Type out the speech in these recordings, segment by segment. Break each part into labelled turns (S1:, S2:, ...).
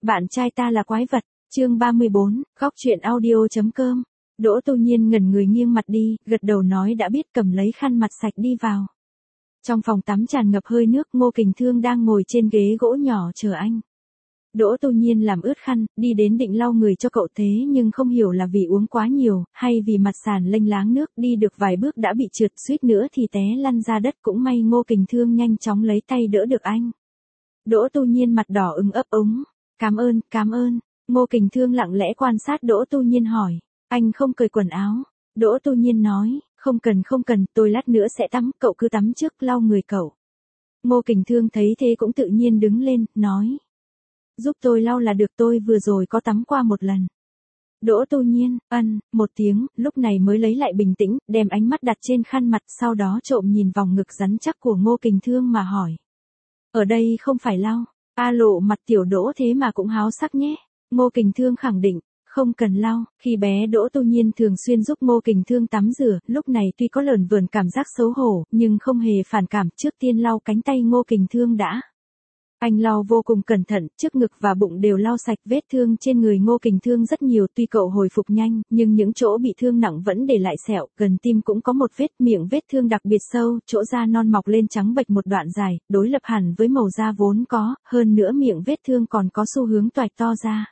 S1: Bạn trai ta là quái vật, chương 34, góc truyện audio.com. Đỗ Tu Nhiên ngẩn người nghiêng mặt đi, gật đầu nói đã biết, cầm lấy khăn mặt sạch đi vào. Trong phòng tắm tràn ngập hơi nước, Ngô Kình Thương đang ngồi trên ghế gỗ nhỏ chờ anh. Đỗ Tu Nhiên làm ướt khăn, đi đến định lau người cho cậu, thế nhưng không hiểu là vì uống quá nhiều, hay vì mặt sàn lênh láng nước, đi được vài bước đã bị trượt, suýt nữa thì té lăn ra đất, cũng may Ngô Kình Thương nhanh chóng lấy tay đỡ được anh. Đỗ Tu Nhiên mặt đỏ ửng ấp úng. Cảm ơn. Ngô Kình Thương lặng lẽ quan sát Đỗ Tu Nhiên hỏi, anh không cởi quần áo. Đỗ Tu Nhiên nói, không cần, tôi lát nữa sẽ tắm, cậu cứ tắm trước, lau người cậu. Ngô Kình Thương thấy thế cũng tự nhiên đứng lên, nói, giúp tôi lau là được, tôi vừa rồi có tắm qua một lần. Đỗ Tu Nhiên, một tiếng, lúc này mới lấy lại bình tĩnh, đem ánh mắt đặt trên khăn mặt, sau đó trộm nhìn vòng ngực rắn chắc của Ngô Kình Thương mà hỏi. Ở đây không phải lau. Lộ mặt tiểu Đỗ thế mà cũng háo sắc nhé. Ngô Kình Thương khẳng định, không cần lau. Khi bé Đỗ Tu Nhiên thường xuyên giúp Ngô Kình Thương tắm rửa, lúc này tuy có lởn vởn cảm giác xấu hổ, nhưng không hề phản cảm, trước tiên lau cánh tay Ngô Kình Thương đã. Anh lau vô cùng cẩn thận, trước ngực và bụng đều lau sạch, vết thương trên người Ngô Kình Thương rất nhiều, tuy cậu hồi phục nhanh, nhưng những chỗ bị thương nặng vẫn để lại sẹo, gần tim cũng có một vết, miệng vết thương đặc biệt sâu, chỗ da non mọc lên trắng bệch một đoạn dài, đối lập hẳn với màu da vốn có, hơn nữa miệng vết thương còn có xu hướng toạch to ra.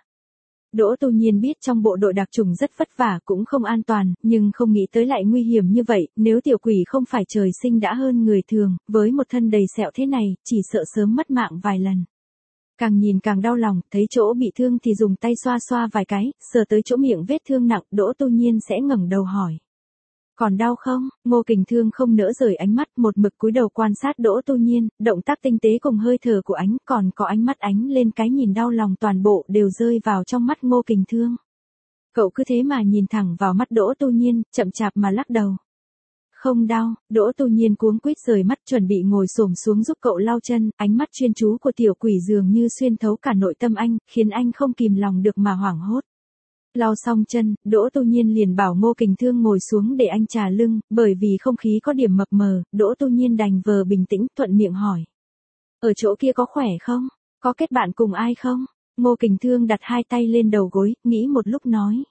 S1: Đỗ Tu Nhiên biết trong bộ đội đặc chủng rất vất vả, cũng không an toàn, nhưng không nghĩ tới lại nguy hiểm như vậy, nếu tiểu quỷ không phải trời sinh đã hơn người thường, với một thân đầy sẹo thế này, chỉ sợ sớm mất mạng vài lần. Càng nhìn càng đau lòng, thấy chỗ bị thương thì dùng tay xoa xoa vài cái, sờ tới chỗ miệng vết thương nặng, Đỗ Tu Nhiên sẽ ngẩng đầu hỏi. Còn đau không? Ngô Kình Thương không nỡ rời ánh mắt, một mực cúi đầu quan sát Đỗ Tu Nhiên, động tác tinh tế cùng hơi thở của anh, còn có ánh mắt ánh lên, cái nhìn đau lòng toàn bộ đều rơi vào trong mắt Ngô Kình Thương. Cậu cứ thế mà nhìn thẳng vào mắt Đỗ Tu Nhiên, chậm chạp mà lắc đầu. Không đau. Đỗ Tu Nhiên cuống quýt rời mắt, chuẩn bị ngồi xổm xuống giúp cậu lau chân, ánh mắt chuyên chú của tiểu quỷ dường như xuyên thấu cả nội tâm anh, khiến anh không kìm lòng được mà hoảng hốt. Lau xong chân, Đỗ Tu Nhiên liền bảo Ngô Kình Thương ngồi xuống để anh trà lưng, bởi vì không khí có điểm mập mờ, Đỗ Tu Nhiên đành vờ bình tĩnh, thuận miệng hỏi. Ở chỗ kia có khỏe không? Có kết bạn cùng ai không? Ngô Kình Thương đặt hai tay lên đầu gối, nghĩ một lúc nói.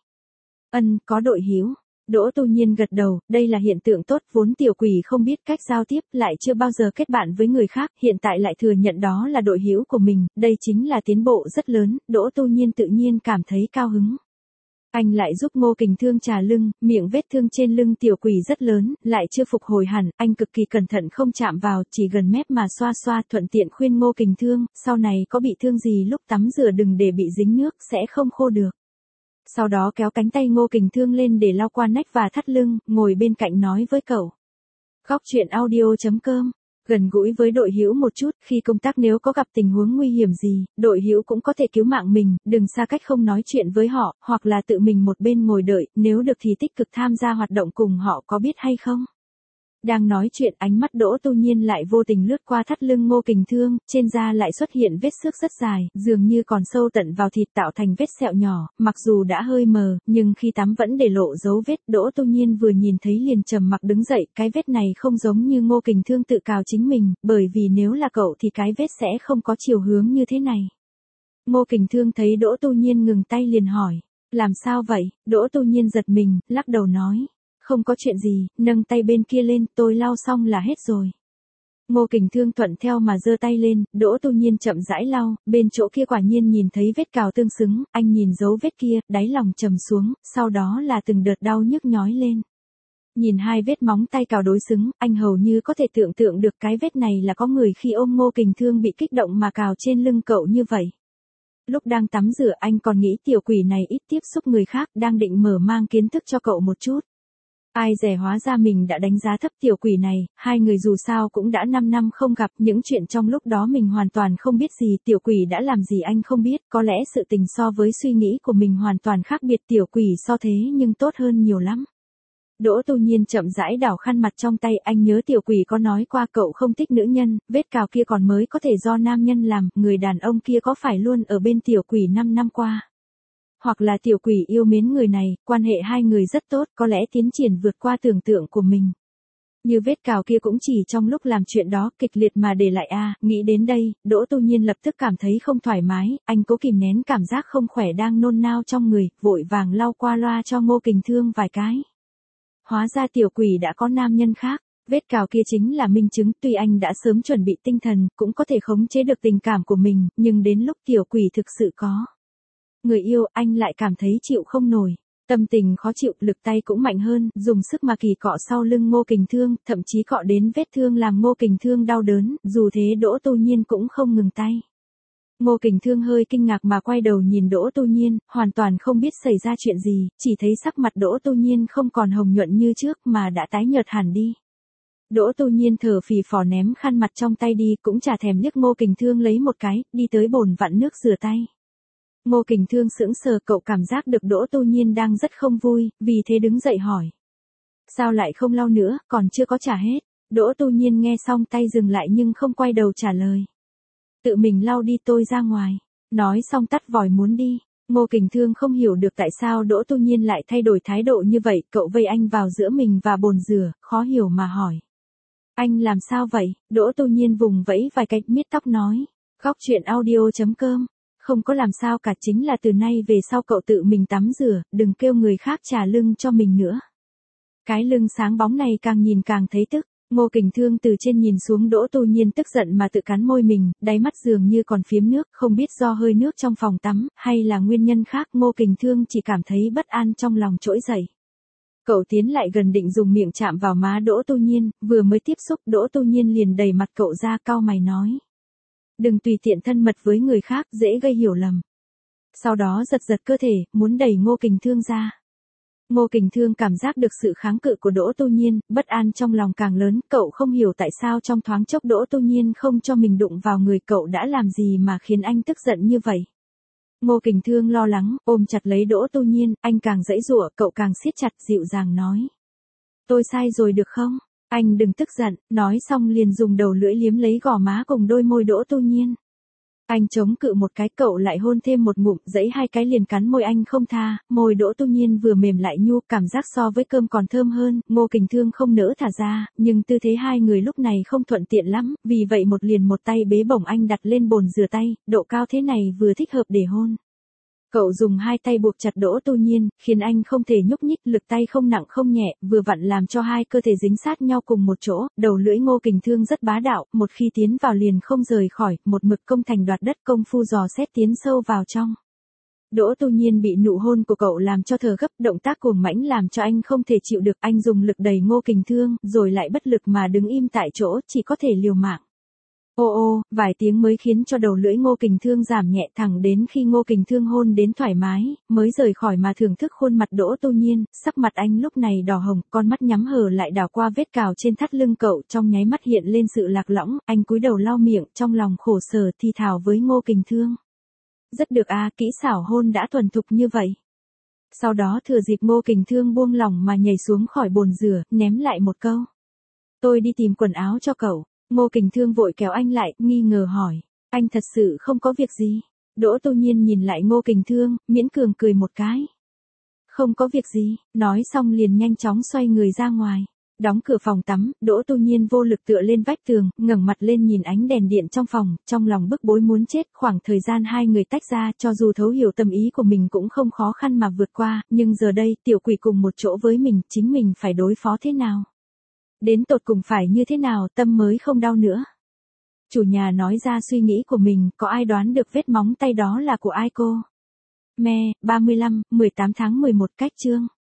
S1: Có đội hữu. Đỗ Tu Nhiên gật đầu, đây là hiện tượng tốt, vốn tiểu quỷ không biết cách giao tiếp, lại chưa bao giờ kết bạn với người khác, hiện tại lại thừa nhận đó là đội hữu của mình, đây chính là tiến bộ rất lớn, Đỗ Tu Nhiên tự nhiên cảm thấy cao hứng. Anh lại giúp Ngô Kình Thương trà lưng, miệng vết thương trên lưng tiểu quỷ rất lớn, lại chưa phục hồi hẳn, anh cực kỳ cẩn thận không chạm vào, chỉ gần mép mà xoa xoa, thuận tiện khuyên Ngô Kình Thương, sau này có bị thương gì lúc tắm rửa đừng để bị dính nước, sẽ không khô được. Sau đó kéo cánh tay Ngô Kình Thương lên để lau qua nách và thắt lưng, ngồi bên cạnh nói với cậu. Góc truyện audio.com. Gần gũi với đội hữu một chút, khi công tác nếu có gặp tình huống nguy hiểm gì, đội hữu cũng có thể cứu mạng mình, đừng xa cách không nói chuyện với họ, hoặc là tự mình một bên ngồi đợi, nếu được thì tích cực tham gia hoạt động cùng họ, có biết hay không? Đang nói chuyện, ánh mắt Đỗ Tu Nhiên lại vô tình lướt qua thắt lưng Ngô Kình Thương, trên da lại xuất hiện vết xước rất dài, dường như còn sâu tận vào thịt tạo thành vết sẹo nhỏ, mặc dù đã hơi mờ, nhưng khi tắm vẫn để lộ dấu vết. Đỗ Tu Nhiên vừa nhìn thấy liền trầm mặc đứng dậy, cái vết này không giống như Ngô Kình Thương tự cào chính mình, bởi vì nếu là cậu thì cái vết sẽ không có chiều hướng như thế này. Ngô Kình Thương thấy Đỗ Tu Nhiên ngừng tay liền hỏi, làm sao vậy? Đỗ Tu Nhiên giật mình, lắc đầu nói. Không có chuyện gì, nâng tay bên kia lên, tôi lau xong là hết rồi. Ngô Kình Thương thuận theo mà giơ tay lên, Đỗ Tu Nhiên chậm rãi lau, bên chỗ kia quả nhiên nhìn thấy vết cào tương xứng, anh nhìn dấu vết kia, đáy lòng trầm xuống, sau đó là từng đợt đau nhức nhói lên. Nhìn hai vết móng tay cào đối xứng, anh hầu như có thể tưởng tượng được cái vết này là có người khi ôm Ngô Kình Thương bị kích động mà cào trên lưng cậu như vậy. Lúc đang tắm rửa anh còn nghĩ tiểu quỷ này ít tiếp xúc người khác, đang định mở mang kiến thức cho cậu một chút. Ai dè hóa ra mình đã đánh giá thấp tiểu quỷ này, hai người dù sao cũng đã 5 năm không gặp, những chuyện trong lúc đó mình hoàn toàn không biết gì, tiểu quỷ đã làm gì anh không biết, có lẽ sự tình so với suy nghĩ của mình hoàn toàn khác biệt, tiểu quỷ so thế nhưng tốt hơn nhiều lắm. Đỗ Tu Nhiên chậm rãi đảo khăn mặt trong tay, anh nhớ tiểu quỷ có nói qua cậu không thích nữ nhân, vết cào kia còn mới có thể do nam nhân làm, người đàn ông kia có phải luôn ở bên tiểu quỷ 5 năm qua. Hoặc là tiểu quỷ yêu mến người này, quan hệ hai người rất tốt, có lẽ tiến triển vượt qua tưởng tượng của mình. Như vết cào kia cũng chỉ trong lúc làm chuyện đó kịch liệt mà để lại nghĩ đến đây, Đỗ Tu Nhiên lập tức cảm thấy không thoải mái, anh cố kìm nén cảm giác không khỏe đang nôn nao trong người, vội vàng lau qua loa cho Ngô Kình Thương vài cái. Hóa ra tiểu quỷ đã có nam nhân khác, vết cào kia chính là minh chứng, tuy anh đã sớm chuẩn bị tinh thần, cũng có thể khống chế được tình cảm của mình, nhưng đến lúc tiểu quỷ thực sự có người yêu, anh lại cảm thấy chịu không nổi. Tâm tình khó chịu, lực tay cũng mạnh hơn, dùng sức mà kỳ cọ sau lưng Ngô Kình Thương, thậm chí cọ đến vết thương làm Ngô Kình Thương đau đớn, dù thế Đỗ Tu Nhiên cũng không ngừng tay. Ngô Kình Thương hơi kinh ngạc mà quay đầu nhìn Đỗ Tu Nhiên, hoàn toàn không biết xảy ra chuyện gì, chỉ thấy sắc mặt Đỗ Tu Nhiên không còn hồng nhuận như trước mà đã tái nhợt hẳn đi. Đỗ Tu Nhiên thở phì phò ném khăn mặt trong tay đi, cũng chả thèm liếc Ngô Kình Thương lấy một cái, đi tới bồn vặn nước rửa tay. Ngô Kình Thương sững sờ, cậu cảm giác được Đỗ Tu Nhiên đang rất không vui, vì thế đứng dậy hỏi. Sao lại không lau nữa, còn chưa có trả hết. Đỗ Tu Nhiên nghe xong tay dừng lại nhưng không quay đầu trả lời. Tự mình lau đi, tôi ra ngoài. Nói xong tắt vòi muốn đi. Ngô Kình Thương không hiểu được tại sao Đỗ Tu Nhiên lại thay đổi thái độ như vậy, cậu vây anh vào giữa mình và bồn rửa, khó hiểu mà hỏi. Anh làm sao vậy? Đỗ Tu Nhiên vùng vẫy vài cái, miết tóc nói. Góc truyện audio.com. Không có làm sao cả, chính là từ nay về sau cậu tự mình tắm rửa, đừng kêu người khác chà lưng cho mình nữa. Cái lưng sáng bóng này càng nhìn càng thấy tức. Ngô Kình Thương từ trên nhìn xuống Đỗ Tu Nhiên tức giận mà tự cắn môi mình, đáy mắt dường như còn phiếm nước, không biết do hơi nước trong phòng tắm, hay là nguyên nhân khác, Ngô Kình Thương chỉ cảm thấy bất an trong lòng trỗi dậy. Cậu tiến lại gần định dùng miệng chạm vào má Đỗ Tu Nhiên, vừa mới tiếp xúc Đỗ Tu Nhiên liền đẩy mặt cậu ra, cau mày nói. Đừng tùy tiện thân mật với người khác, dễ gây hiểu lầm. Sau đó giật giật cơ thể, muốn đẩy Ngô Kình Thương ra. Ngô Kình Thương cảm giác được sự kháng cự của Đỗ Tu Nhiên, bất an trong lòng càng lớn, cậu không hiểu tại sao trong thoáng chốc Đỗ Tu Nhiên không cho mình đụng vào người cậu đã làm gì mà khiến anh tức giận như vậy. Ngô Kình Thương lo lắng, ôm chặt lấy Đỗ Tu Nhiên, anh càng giãy giụa, cậu càng siết chặt, dịu dàng nói. Tôi sai rồi được không? Anh đừng tức giận, nói xong liền dùng đầu lưỡi liếm lấy gò má cùng đôi môi Đỗ Tu Nhiên. Anh chống cự một cái, cậu lại hôn thêm một ngụm, giãy hai cái liền cắn môi anh không tha, môi Đỗ Tu Nhiên vừa mềm lại nhu, cảm giác so với cơm còn thơm hơn, Ngô Kình Thương không nỡ thả ra, nhưng tư thế hai người lúc này không thuận tiện lắm, vì vậy một liền một tay bế bổng anh đặt lên bồn rửa tay, độ cao thế này vừa thích hợp để hôn. Cậu dùng hai tay buộc chặt Đỗ Tu Nhiên, khiến anh không thể nhúc nhích, lực tay không nặng không nhẹ, vừa vặn làm cho hai cơ thể dính sát nhau cùng một chỗ, đầu lưỡi Ngô Kình Thương rất bá đạo, một khi tiến vào liền không rời khỏi, một mực công thành đoạt đất, công phu dò xét tiến sâu vào trong. Đỗ Tu Nhiên bị nụ hôn của cậu làm cho thở gấp, động tác cuồng mãnh làm cho anh không thể chịu được, anh dùng lực đẩy Ngô Kình Thương, rồi lại bất lực mà đứng im tại chỗ, chỉ có thể liều mạng. Ô ô, vài tiếng mới khiến cho đầu lưỡi Ngô Kình Thương giảm nhẹ, thẳng đến khi Ngô Kình Thương hôn đến thoải mái, mới rời khỏi mà thưởng thức khuôn mặt Đỗ Tu Nhiên, sắc mặt anh lúc này đỏ hồng, con mắt nhắm hờ lại đảo qua vết cào trên thắt lưng cậu, trong nháy mắt hiện lên sự lạc lõng, anh cúi đầu lau miệng, trong lòng khổ sở thì thào với Ngô Kình Thương. Rất được kỹ xảo hôn đã thuần thục như vậy. Sau đó thừa dịp Ngô Kình Thương buông lỏng mà nhảy xuống khỏi bồn rửa, ném lại một câu. Tôi đi tìm quần áo cho cậu. Ngô Kình Thương vội kéo anh lại, nghi ngờ hỏi. Anh thật sự không có việc gì. Đỗ Tu Nhiên nhìn lại Ngô Kình Thương, miễn cường cười một cái. Không có việc gì, nói xong liền nhanh chóng xoay người ra ngoài. Đóng cửa phòng tắm, Đỗ Tu Nhiên vô lực tựa lên vách tường, ngẩng mặt lên nhìn ánh đèn điện trong phòng, trong lòng bức bối muốn chết. Khoảng thời gian hai người tách ra, cho dù thấu hiểu tâm ý của mình cũng không khó khăn mà vượt qua, nhưng giờ đây tiểu quỷ cùng một chỗ với mình, chính mình phải đối phó thế nào? Đến tột cùng phải như thế nào tâm mới không đau nữa. Chủ nhà nói ra suy nghĩ của mình, có ai đoán được vết móng tay đó là của ai cô? Me, 35, 18 tháng 11 cách chương.